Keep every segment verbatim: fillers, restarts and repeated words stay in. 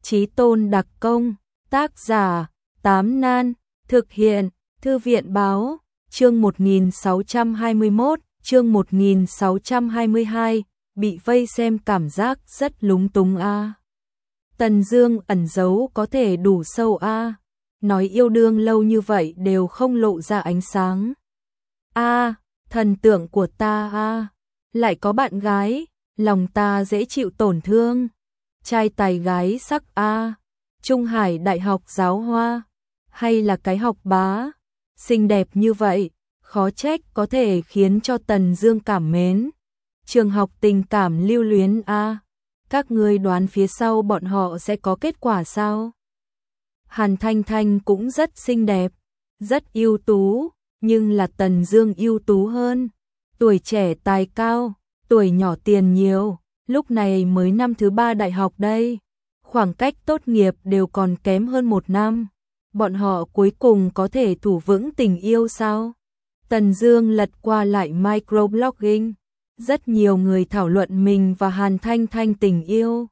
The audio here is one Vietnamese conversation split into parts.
Chí Tôn đặc công, tác giả, Tám Nan, thực hiện, Thư viện báo, chương một nghìn sáu trăm hai mươi mốt, chương một nghìn sáu trăm hai mươi hai, bị vây xem cảm giác rất lúng túng a. À. Tần Dương ẩn giấu có thể đủ sâu a, à. Nói yêu đương lâu như vậy đều không lộ ra ánh sáng. A, à, thần tượng của ta a, à. Lại có bạn gái, lòng ta dễ chịu tổn thương. Trai tài gái sắc a, à. Trung Hải Đại học giáo hoa, hay là cái học bá, xinh đẹp như vậy, khó trách có thể khiến cho Tần Dương cảm mến. Trường học tình cảm lưu luyến a, à. Các ngươi đoán phía sau bọn họ sẽ có kết quả sao? Hàn Thanh Thanh cũng rất xinh đẹp, rất ưu tú, nhưng là Tần Dương ưu tú hơn. Tuổi trẻ tài cao, tuổi nhỏ tiền nhiều, lúc này mới năm thứ ba đại học đây. Khoảng cách tốt nghiệp đều còn kém hơn một năm. Bọn họ cuối cùng có thể thủ vững tình yêu sao? Tần Dương lật qua lại microblogging. Rất nhiều người thảo luận mình và Hàn Thanh Thanh tình yêu.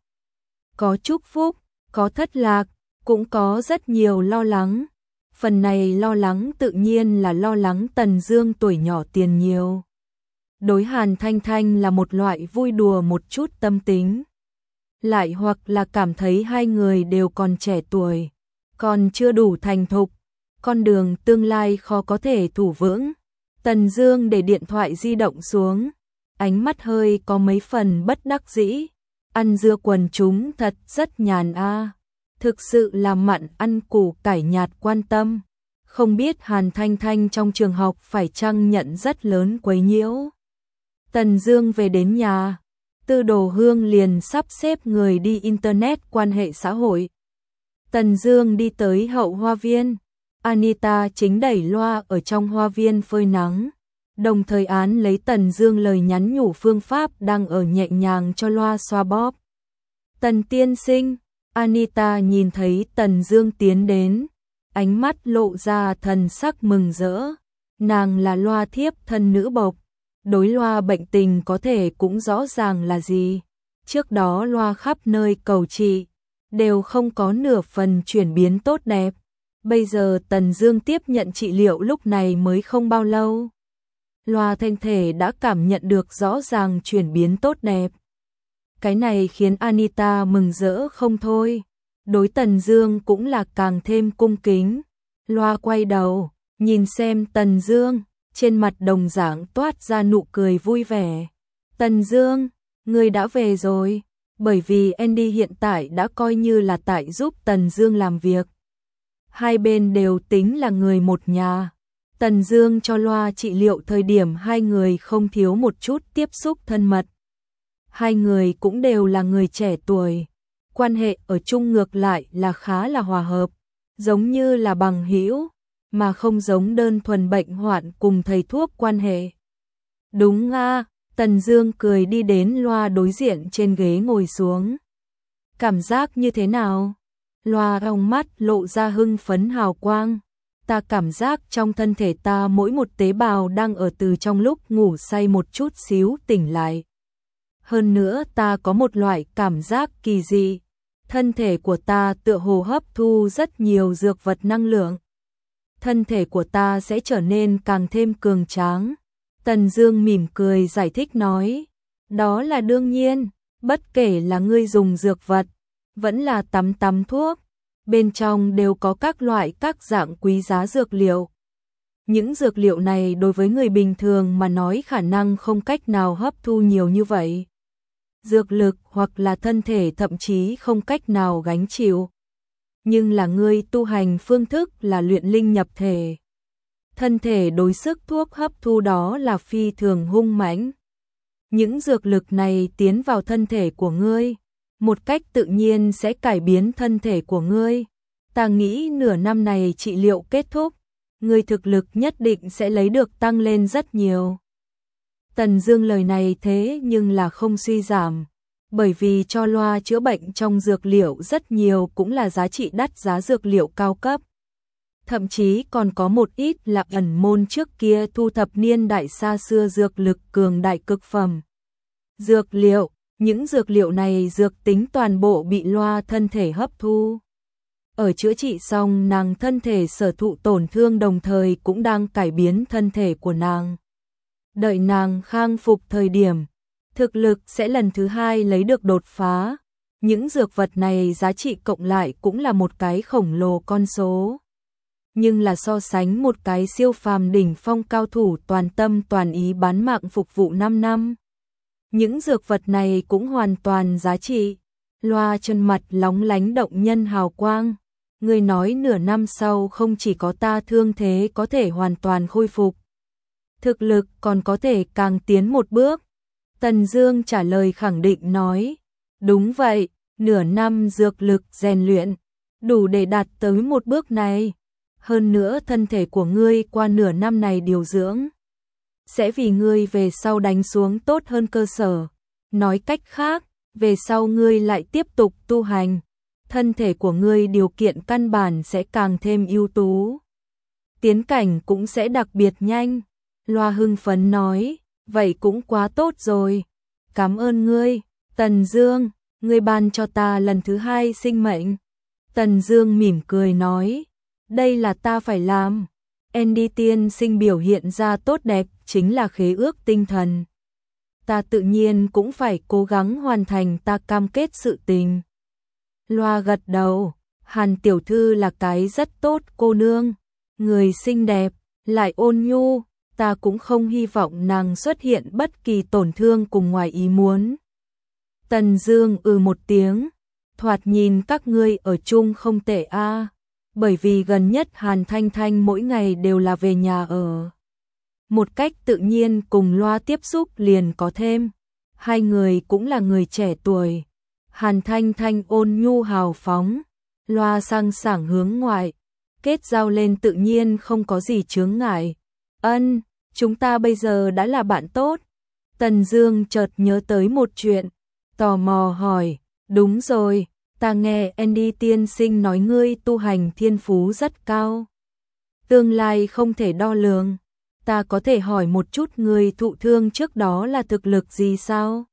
Có chúc phúc, có thất lạc, cũng có rất nhiều lo lắng. Phần này lo lắng tự nhiên là lo lắng Tần Dương tuổi nhỏ tiền nhiều. Đối Hàn Thanh Thanh là một loại vui đùa một chút tâm tính. Lại hoặc là cảm thấy hai người đều còn trẻ tuổi, còn chưa đủ thành thục, con đường tương lai khó có thể thủ vững. Tần Dương để điện thoại di động xuống, ánh mắt hơi có mấy phần bất đắc dĩ. Ăn dưa quần chúng thật rất nhàn a, à. Thực sự là mặn ăn củ cải nhạt quan tâm. Không biết Hàn Thanh Thanh trong trường học phải chăng nhận rất lớn quấy nhiễu. Tần Dương về đến nhà, Tư Đồ Hương liền sắp xếp người đi internet quan hệ xã hội. Tần Dương đi tới hậu hoa viên, Anita chính đẩy loa ở trong hoa viên phơi nắng, đồng thời án lấy Tần Dương lời nhắn nhủ phương pháp đang ở nhẹ nhàng cho loa xoa bóp. Tần tiên sinh, Anita nhìn thấy Tần Dương tiến đến, ánh mắt lộ ra thần sắc mừng rỡ. Nàng là loa thiếp thân nữ bộc, đối loa bệnh tình có thể cũng rõ ràng là gì. Trước đó loa khắp nơi cầu trị, đều không có nửa phần chuyển biến tốt đẹp. Bây giờ Tần Dương tiếp nhận trị liệu lúc này mới không bao lâu. Loa thanh thể đã cảm nhận được rõ ràng chuyển biến tốt đẹp. Cái này khiến Anita mừng rỡ không thôi. Đối Tần Dương cũng là càng thêm cung kính. Loa quay đầu, nhìn xem Tần Dương, trên mặt đồng dạng toát ra nụ cười vui vẻ. Tần Dương, ngươi đã về rồi, bởi vì Andy hiện tại đã coi như là tại giúp Tần Dương làm việc. Hai bên đều tính là người một nhà. Tần Dương cho loa trị liệu thời điểm hai người không thiếu một chút tiếp xúc thân mật. Hai người cũng đều là người trẻ tuổi, quan hệ ở chung ngược lại là khá là hòa hợp, giống như là bằng hữu, mà không giống đơn thuần bệnh hoạn cùng thầy thuốc quan hệ. Đúng a, Tần Dương cười đi đến loa đối diện trên ghế ngồi xuống. Cảm giác như thế nào? Loa trong mắt lộ ra hưng phấn hào quang. Ta cảm giác trong thân thể ta mỗi một tế bào đang ở từ trong lúc ngủ say một chút xíu tỉnh lại. Hơn nữa ta có một loại cảm giác kỳ dị. Thân thể của ta tựa hồ hấp thu rất nhiều dược vật năng lượng. Thân thể của ta sẽ trở nên càng thêm cường tráng. Tần Dương mỉm cười giải thích nói. Đó là đương nhiên, bất kể là ngươi dùng dược vật, vẫn là tắm tắm thuốc, bên trong đều có các loại các dạng quý giá dược liệu. Những dược liệu này đối với người bình thường mà nói khả năng không cách nào hấp thu nhiều như vậy. Dược lực hoặc là thân thể thậm chí không cách nào gánh chịu. Nhưng là ngươi tu hành phương thức là luyện linh nhập thể. Thân thể đối sức thuốc hấp thu đó là phi thường hung mãnh. Những dược lực này tiến vào thân thể của ngươi, một cách tự nhiên sẽ cải biến thân thể của ngươi. Ta nghĩ nửa năm này trị liệu kết thúc, ngươi thực lực nhất định sẽ lấy được tăng lên rất nhiều. Tần Dương lời này thế nhưng là không suy giảm, bởi vì cho loa chữa bệnh trong dược liệu rất nhiều cũng là giá trị đắt giá dược liệu cao cấp. Thậm chí còn có một ít là ẩn môn trước kia thu thập niên đại xa xưa dược lực cường đại cực phẩm. Dược liệu, Những dược liệu này dược tính toàn bộ bị Loa thân thể hấp thu. Ở chữa trị xong nàng thân thể sở thụ tổn thương đồng thời cũng đang cải biến thân thể của nàng. Đợi nàng khang phục thời điểm, thực lực sẽ lần thứ hai lấy được đột phá. Những dược vật này giá trị cộng lại cũng là một cái khổng lồ con số. Nhưng là so sánh một cái siêu phàm đỉnh phong cao thủ toàn tâm toàn ý bán mạng phục vụ năm năm. Những dược vật này cũng hoàn toàn giá trị. Loa chân mặt lóng lánh động nhân hào quang. Người nói nửa năm sau không chỉ có ta thương thế có thể hoàn toàn khôi phục. Thực lực còn có thể càng tiến một bước. Tần Dương trả lời khẳng định nói. Đúng vậy, nửa năm dược lực rèn luyện, đủ để đạt tới một bước này. Hơn nữa thân thể của ngươi qua nửa năm này điều dưỡng, sẽ vì ngươi về sau đánh xuống tốt hơn cơ sở. Nói cách khác, về sau ngươi lại tiếp tục tu hành, thân thể của ngươi điều kiện căn bản sẽ càng thêm ưu tú. Tiến cảnh cũng sẽ đặc biệt nhanh. Loa hưng phấn nói, vậy cũng quá tốt rồi. Cảm ơn ngươi, Tần Dương, ngươi ban cho ta lần thứ hai sinh mệnh. Tần Dương mỉm cười nói, đây là ta phải làm. Andy tiên sinh biểu hiện ra tốt đẹp chính là khế ước tinh thần. Ta tự nhiên cũng phải cố gắng hoàn thành ta cam kết sự tình. Loa gật đầu, Hàn tiểu thư là cái rất tốt cô nương, người xinh đẹp, lại ôn nhu, ta cũng không hy vọng nàng xuất hiện bất kỳ tổn thương cùng ngoài ý muốn. Tần Dương ừ một tiếng, thoạt nhìn các ngươi ở chung không tệ a, bởi vì gần nhất Hàn Thanh Thanh mỗi ngày đều là về nhà ở. Một cách tự nhiên cùng Loa tiếp xúc liền có thêm, hai người cũng là người trẻ tuổi. Hàn Thanh Thanh ôn nhu hào phóng, Loa sang sảng hướng ngoại, kết giao lên tự nhiên không có gì chướng ngại. Ân, chúng ta bây giờ đã là bạn tốt. Tần Dương chợt nhớ tới một chuyện, tò mò hỏi, đúng rồi, ta nghe Andy tiên sinh nói ngươi tu hành thiên phú rất cao, tương lai không thể đo lường. Ta có thể hỏi một chút ngươi thụ thương trước đó là thực lực gì sao?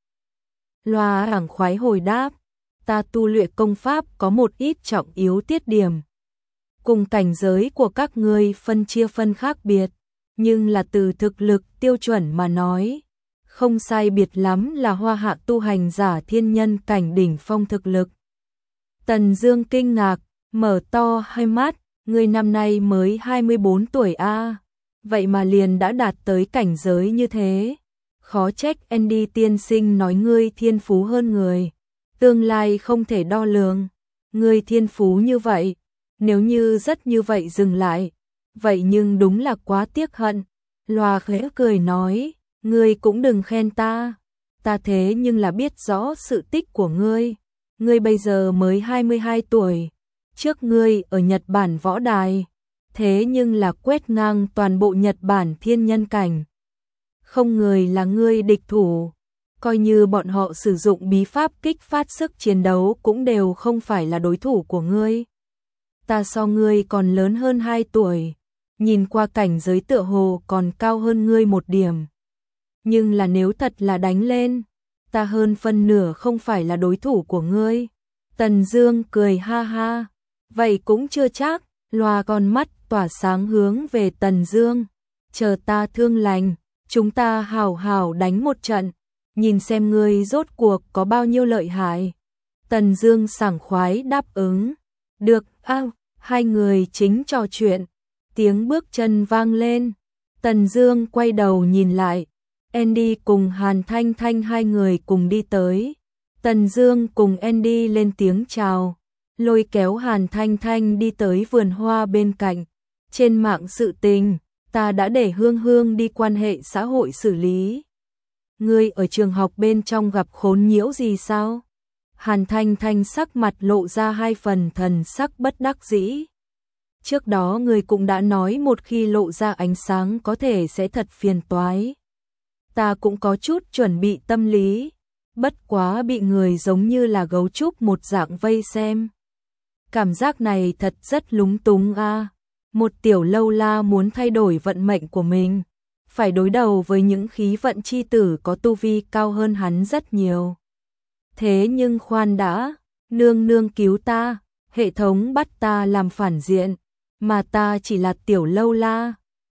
Loa ảng khoái hồi đáp, ta tu luyện công pháp có một ít trọng yếu tiết điểm. Cùng cảnh giới của các ngươi phân chia phân khác biệt, nhưng là từ thực lực tiêu chuẩn mà nói, không sai biệt lắm là hoa hạ tu hành giả thiên nhân cảnh đỉnh phong thực lực. Tần Dương kinh ngạc, mở to hai mắt, ngươi năm nay mới hai mươi bốn tuổi a, à, vậy mà liền đã đạt tới cảnh giới như thế. Khó trách Andy tiên sinh nói ngươi thiên phú hơn người, tương lai không thể đo lường. Ngươi thiên phú như vậy, nếu như rất như vậy dừng lại, vậy nhưng đúng là quá tiếc hận. Loa khẽ cười nói, ngươi cũng đừng khen ta, ta thế nhưng là biết rõ sự tích của ngươi. Ngươi bây giờ mới hai mươi hai tuổi, trước ngươi ở Nhật Bản võ đài, thế nhưng là quét ngang toàn bộ Nhật Bản thiên nhân cảnh. Không người là ngươi địch thủ, coi như bọn họ sử dụng bí pháp kích phát sức chiến đấu cũng đều không phải là đối thủ của ngươi. Ta so ngươi còn lớn hơn hai tuổi, nhìn qua cảnh giới tựa hồ còn cao hơn ngươi một điểm. Nhưng là nếu thật là đánh lên, ta hơn phân nửa không phải là đối thủ của ngươi. Tần Dương cười ha ha, vậy cũng chưa chắc. Loa con mắt tỏa sáng hướng về Tần Dương, chờ ta thương lành, chúng ta hảo hảo đánh một trận, nhìn xem ngươi rốt cuộc có bao nhiêu lợi hại. Tần Dương sảng khoái đáp ứng, được. A, hai người chính trò chuyện, tiếng bước chân vang lên, Tần Dương quay đầu nhìn lại, Andy cùng Hàn Thanh Thanh hai người cùng đi tới. Tần Dương cùng Andy lên tiếng chào, lôi kéo Hàn Thanh Thanh đi tới vườn hoa bên cạnh. Trên mạng sự tình, ta đã để Hương Hương đi quan hệ xã hội xử lý. Ngươi ở trường học bên trong gặp khốn nhiễu gì sao? Hàn Thanh Thanh sắc mặt lộ ra hai phần thần sắc bất đắc dĩ. Trước đó ngươi cũng đã nói một khi lộ ra ánh sáng có thể sẽ thật phiền toái. Ta cũng có chút chuẩn bị tâm lý, bất quá bị người giống như là gấu trúc một dạng vây xem. Cảm giác này thật rất lúng túng a. À. Một tiểu lâu la muốn thay đổi vận mệnh của mình, phải đối đầu với những khí vận chi tử có tu vi cao hơn hắn rất nhiều. Thế nhưng khoan đã, nương nương cứu ta, hệ thống bắt ta làm phản diện, mà ta chỉ là tiểu lâu la,